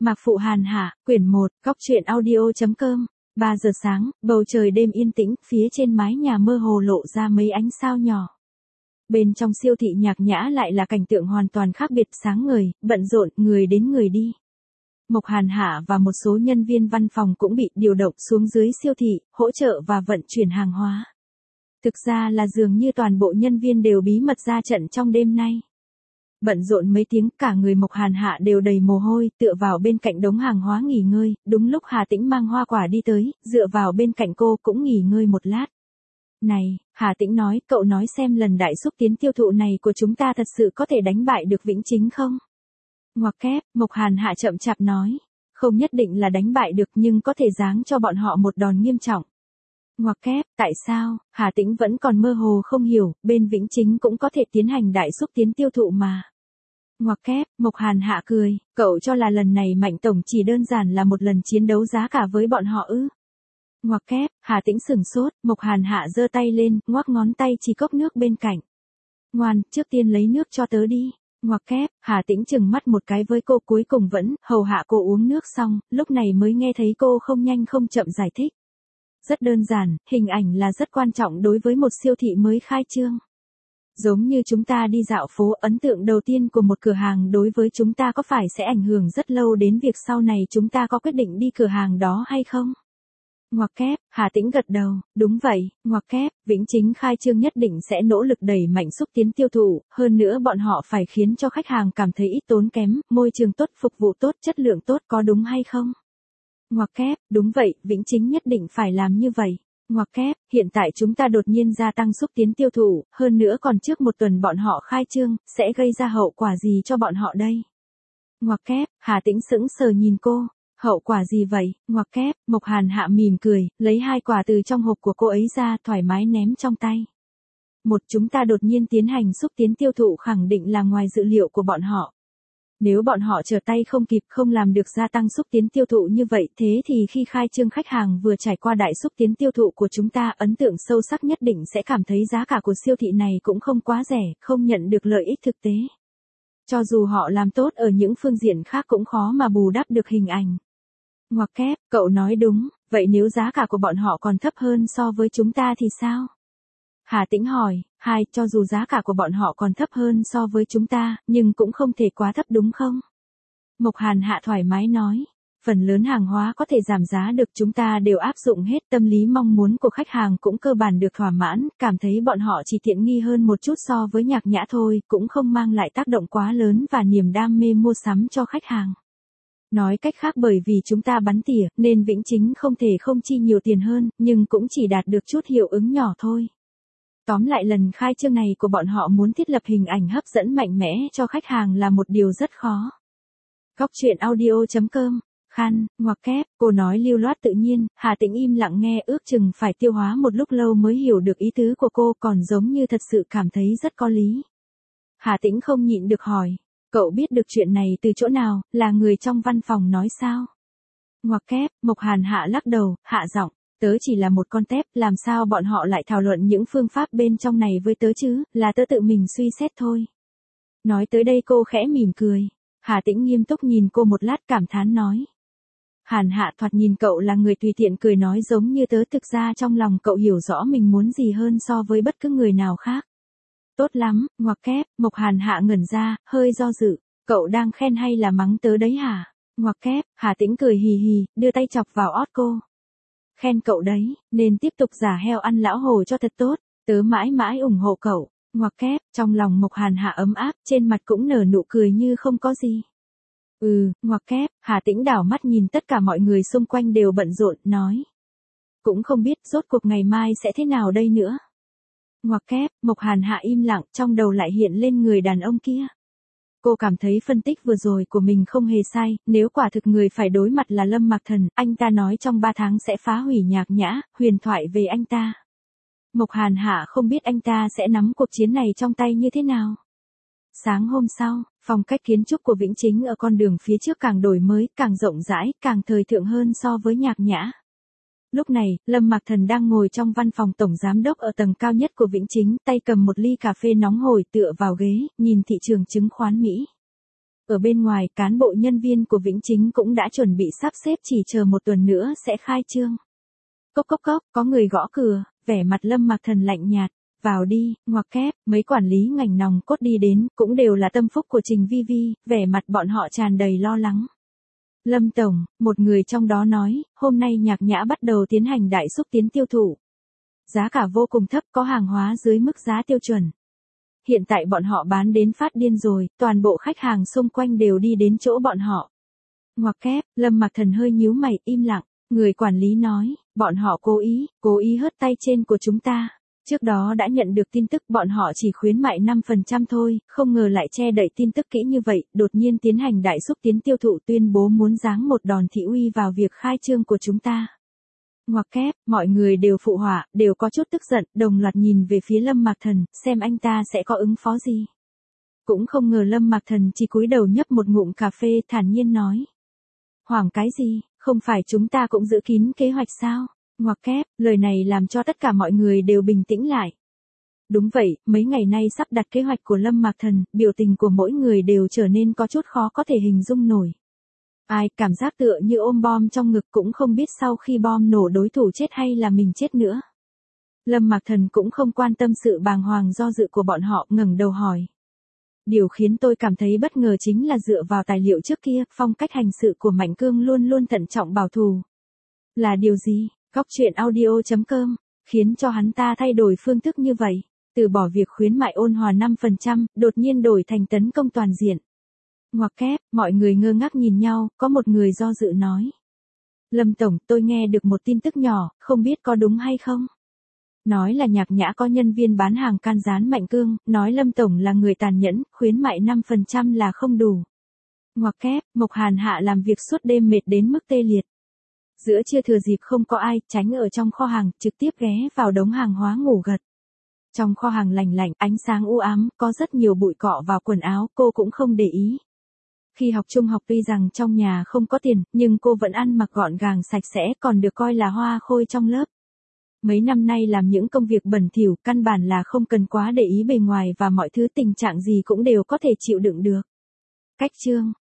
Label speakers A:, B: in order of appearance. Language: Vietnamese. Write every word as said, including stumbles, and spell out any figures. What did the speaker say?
A: Mạc Phụ Hàn Hạ, quyển một, Cóc truyện audio.com. ba giờ sáng, bầu trời đêm yên tĩnh, phía trên mái nhà mơ hồ lộ ra mấy ánh sao nhỏ. Bên trong siêu thị Nhạc Nhã lại là cảnh tượng hoàn toàn khác biệt, sáng ngời, bận rộn, người đến người đi. Mộc Hàn Hạ và một số nhân viên văn phòng cũng bị điều động xuống dưới siêu thị, hỗ trợ và vận chuyển hàng hóa. Thực ra là dường như toàn bộ nhân viên đều bí mật ra trận trong đêm nay. Bận rộn mấy tiếng, cả người Mộc Hàn Hạ đều đầy mồ hôi, tựa vào bên cạnh đống hàng hóa nghỉ ngơi, đúng lúc Hà Tĩnh mang hoa quả đi tới, dựa vào bên cạnh cô cũng nghỉ ngơi một lát. Này, Hà Tĩnh nói, cậu nói xem lần đại xúc tiến tiêu thụ này của chúng ta thật sự có thể đánh bại được Vĩnh Chính không? Ngoặc kép, Mộc Hàn Hạ chậm chạp nói, không nhất định là đánh bại được nhưng có thể giáng cho bọn họ một đòn nghiêm trọng. Ngoặc kép, tại sao? Hà Tĩnh vẫn còn mơ hồ không hiểu, bên Vĩnh Chính cũng có thể tiến hành đại xúc tiến tiêu thụ mà. Ngoặc kép, Mộc Hàn Hạ cười, cậu cho là lần này Mạnh Tổng chỉ đơn giản là một lần chiến đấu giá cả với bọn họ ư? Ngoặc kép, Hà Tĩnh sửng sốt, Mộc Hàn Hạ giơ tay lên, ngoắc ngón tay chỉ cốc nước bên cạnh. Ngoan, trước tiên lấy nước cho tớ đi. Ngoặc kép, Hà Tĩnh chừng mắt một cái với cô, cuối cùng vẫn hầu hạ cô uống nước xong, lúc này mới nghe thấy cô không nhanh không chậm giải thích. Rất đơn giản, hình ảnh là rất quan trọng đối với một siêu thị mới khai trương. Giống như chúng ta đi dạo phố, ấn tượng đầu tiên của một cửa hàng đối với chúng ta có phải sẽ ảnh hưởng rất lâu đến việc sau này chúng ta có quyết định đi cửa hàng đó hay không? Ngoặc kép, Hà Tĩnh gật đầu, đúng vậy, ngoặc kép, Vĩnh Chính khai trương nhất định sẽ nỗ lực đẩy mạnh xúc tiến tiêu thụ, hơn nữa bọn họ phải khiến cho khách hàng cảm thấy ít tốn kém, môi trường tốt, phục vụ tốt, chất lượng tốt, có đúng hay không? Ngoặc kép, đúng vậy, Vĩnh Chính nhất định phải làm như vậy. Ngoặc kép, hiện tại chúng ta đột nhiên gia tăng xúc tiến tiêu thụ, hơn nữa còn trước một tuần bọn họ khai trương, sẽ gây ra hậu quả gì cho bọn họ đây? Ngoặc kép, Hà Tĩnh sững sờ nhìn cô, hậu quả gì vậy? Ngoặc kép, Mộc Hàn Hạ mỉm cười, lấy hai quả từ trong hộp của cô ấy ra, thoải mái ném trong tay. Một, chúng ta đột nhiên tiến hành xúc tiến tiêu thụ khẳng định là ngoài dự liệu của bọn họ. Nếu bọn họ trở tay không kịp, không làm được gia tăng xúc tiến tiêu thụ như vậy, thế thì khi khai trương khách hàng vừa trải qua đại xúc tiến tiêu thụ của chúng ta, ấn tượng sâu sắc nhất định sẽ cảm thấy giá cả của siêu thị này cũng không quá rẻ, không nhận được lợi ích thực tế. Cho dù họ làm tốt ở những phương diện khác cũng khó mà bù đắp được hình ảnh. Ngoặc kép, cậu nói đúng, vậy nếu giá cả của bọn họ còn thấp hơn so với chúng ta thì sao? Hà Tĩnh hỏi, hai, cho dù giá cả của bọn họ còn thấp hơn so với chúng ta, nhưng cũng không thể quá thấp đúng không? Mộc Hàn Hạ thoải mái nói, phần lớn hàng hóa có thể giảm giá được, chúng ta đều áp dụng hết, tâm lý mong muốn của khách hàng cũng cơ bản được thỏa mãn, cảm thấy bọn họ chỉ tiện nghi hơn một chút so với Nhạc Nhã thôi, cũng không mang lại tác động quá lớn và niềm đam mê mua sắm cho khách hàng. Nói cách khác, bởi vì chúng ta bắn tỉa, nên Vĩnh Chính không thể không chi nhiều tiền hơn, nhưng cũng chỉ đạt được chút hiệu ứng nhỏ thôi. Tóm lại, lần khai trương này của bọn họ muốn thiết lập hình ảnh hấp dẫn mạnh mẽ cho khách hàng là một điều rất khó. Cóc truyện audio.com. Khăn, ngoặc kép, cô nói lưu loát tự nhiên, Hà Tĩnh im lặng nghe, ước chừng phải tiêu hóa một lúc lâu mới hiểu được ý tứ của cô, còn giống như thật sự cảm thấy rất có lý. Hà Tĩnh không nhịn được hỏi, cậu biết được chuyện này từ chỗ nào, là người trong văn phòng nói sao? Ngoặc kép, Mộc Hàn Hạ lắc đầu, hạ giọng. Tớ chỉ là một con tép, làm sao bọn họ lại thảo luận những phương pháp bên trong này với tớ chứ, là tớ tự mình suy xét thôi. Nói tới đây cô khẽ mỉm cười. Hà Tĩnh nghiêm túc nhìn cô một lát, cảm thán nói. Hàn Hạ, thoạt nhìn cậu là người tùy tiện cười nói giống như tớ, thực ra trong lòng cậu hiểu rõ mình muốn gì hơn so với bất cứ người nào khác. Tốt lắm, ngoặc kép, Mộc Hàn Hạ ngẩn ra, hơi do dự, cậu đang khen hay là mắng tớ đấy hả? Ngoặc kép, Hà Tĩnh cười hì hì, đưa tay chọc vào ót cô. Khen cậu đấy, nên tiếp tục giả heo ăn lão hổ cho thật tốt, tớ mãi mãi ủng hộ cậu. Ngoặc kép, trong lòng Mộc Hàn Hạ ấm áp, trên mặt cũng nở nụ cười như không có gì. Ừ, ngoặc kép, Hà Tĩnh đảo mắt nhìn tất cả mọi người xung quanh đều bận rộn, nói. Cũng không biết rốt cuộc ngày mai sẽ thế nào đây nữa. Ngoặc kép, Mộc Hàn Hạ im lặng, trong đầu lại hiện lên người đàn ông kia. Cô cảm thấy phân tích vừa rồi của mình không hề sai, nếu quả thực người phải đối mặt là Lâm Mạc Thần, anh ta nói trong ba tháng sẽ phá hủy Nhạc Nhã, huyền thoại về anh ta. Mộc Hàn Hạ không biết anh ta sẽ nắm cuộc chiến này trong tay như thế nào. Sáng hôm sau, phong cách kiến trúc của Vĩnh Chính ở con đường phía trước càng đổi mới, càng rộng rãi, càng thời thượng hơn so với Nhạc Nhã. Lúc này, Lâm Mạc Thần đang ngồi trong văn phòng tổng giám đốc ở tầng cao nhất của Vĩnh Chính, tay cầm một ly cà phê nóng hổi tựa vào ghế, nhìn thị trường chứng khoán Mỹ. Ở bên ngoài, cán bộ nhân viên của Vĩnh Chính cũng đã chuẩn bị sắp xếp chỉ chờ một tuần nữa sẽ khai trương. Cốc cốc cốc, có người gõ cửa, vẻ mặt Lâm Mạc Thần lạnh nhạt. Vào đi, ngoặc kép, mấy quản lý ngành nòng cốt đi đến, cũng đều là tâm phúc của Trình Vi Vi, vẻ mặt bọn họ tràn đầy lo lắng. Lâm Tổng, một người trong đó nói, hôm nay Nhạc Nhã bắt đầu tiến hành đại xúc tiến tiêu thụ. Giá cả vô cùng thấp, có hàng hóa dưới mức giá tiêu chuẩn. Hiện tại bọn họ bán đến phát điên rồi, toàn bộ khách hàng xung quanh đều đi đến chỗ bọn họ. Ngoặc kép, Lâm Mạc Thần hơi nhíu mày, im lặng. Người quản lý nói, bọn họ cố ý, cố ý hớt tay trên của chúng ta. Trước đó đã nhận được tin tức bọn họ chỉ khuyến mại năm phần trăm thôi, không ngờ lại che đậy tin tức kỹ như vậy, đột nhiên tiến hành đại xúc tiến tiêu thụ tuyên bố muốn giáng một đòn thị uy vào việc khai trương của chúng ta. Ngoặc kép, mọi người đều phụ họa, đều có chút tức giận, đồng loạt nhìn về phía Lâm Mạc Thần, xem anh ta sẽ có ứng phó gì. Cũng không ngờ Lâm Mạc Thần chỉ cúi đầu nhấp một ngụm cà phê thản nhiên nói. Hoảng cái gì, không phải chúng ta cũng giữ kín kế hoạch sao? Ngoặc kép, lời này làm cho tất cả mọi người đều bình tĩnh lại. Đúng vậy, mấy ngày nay sắp đặt kế hoạch của Lâm Mạc Thần, biểu tình của mỗi người đều trở nên có chút khó có thể hình dung nổi. Ai, cảm giác tựa như ôm bom trong ngực cũng không biết sau khi bom nổ đối thủ chết hay là mình chết nữa. Lâm Mạc Thần cũng không quan tâm sự bàng hoàng do dự của bọn họ, ngẩng đầu hỏi. Điều khiến tôi cảm thấy bất ngờ chính là dựa vào tài liệu trước kia, phong cách hành sự của Mạnh Cương luôn luôn thận trọng bảo thủ. Là điều gì? Góc truyện audio chấm com, khiến cho hắn ta thay đổi phương thức như vậy, từ bỏ việc khuyến mại ôn hòa năm phần trăm, đột nhiên đổi thành tấn công toàn diện. Ngoặc kép, mọi người ngơ ngác nhìn nhau, có một người do dự nói. Lâm Tổng, tôi nghe được một tin tức nhỏ, không biết có đúng hay không? Nói là Nhạc Nhã có nhân viên bán hàng can gián Mạnh Cương, nói Lâm Tổng là người tàn nhẫn, khuyến mại năm phần trăm là không đủ. Ngoặc kép, Mộc Hàn Hạ làm việc suốt đêm mệt đến mức tê liệt. Giữa trưa thừa dịp không có ai, tránh ở trong kho hàng, trực tiếp ghé vào đống hàng hóa ngủ gật. Trong kho hàng lành lạnh, ánh sáng u ám, có rất nhiều bụi cọ vào quần áo, cô cũng không để ý. Khi học trung học tuy rằng trong nhà không có tiền, nhưng cô vẫn ăn mặc gọn gàng sạch sẽ, còn được coi là hoa khôi trong lớp. Mấy năm nay làm những công việc bẩn thỉu, căn bản là không cần quá để ý bề ngoài và mọi thứ tình trạng gì cũng đều có thể chịu đựng được. Cách chương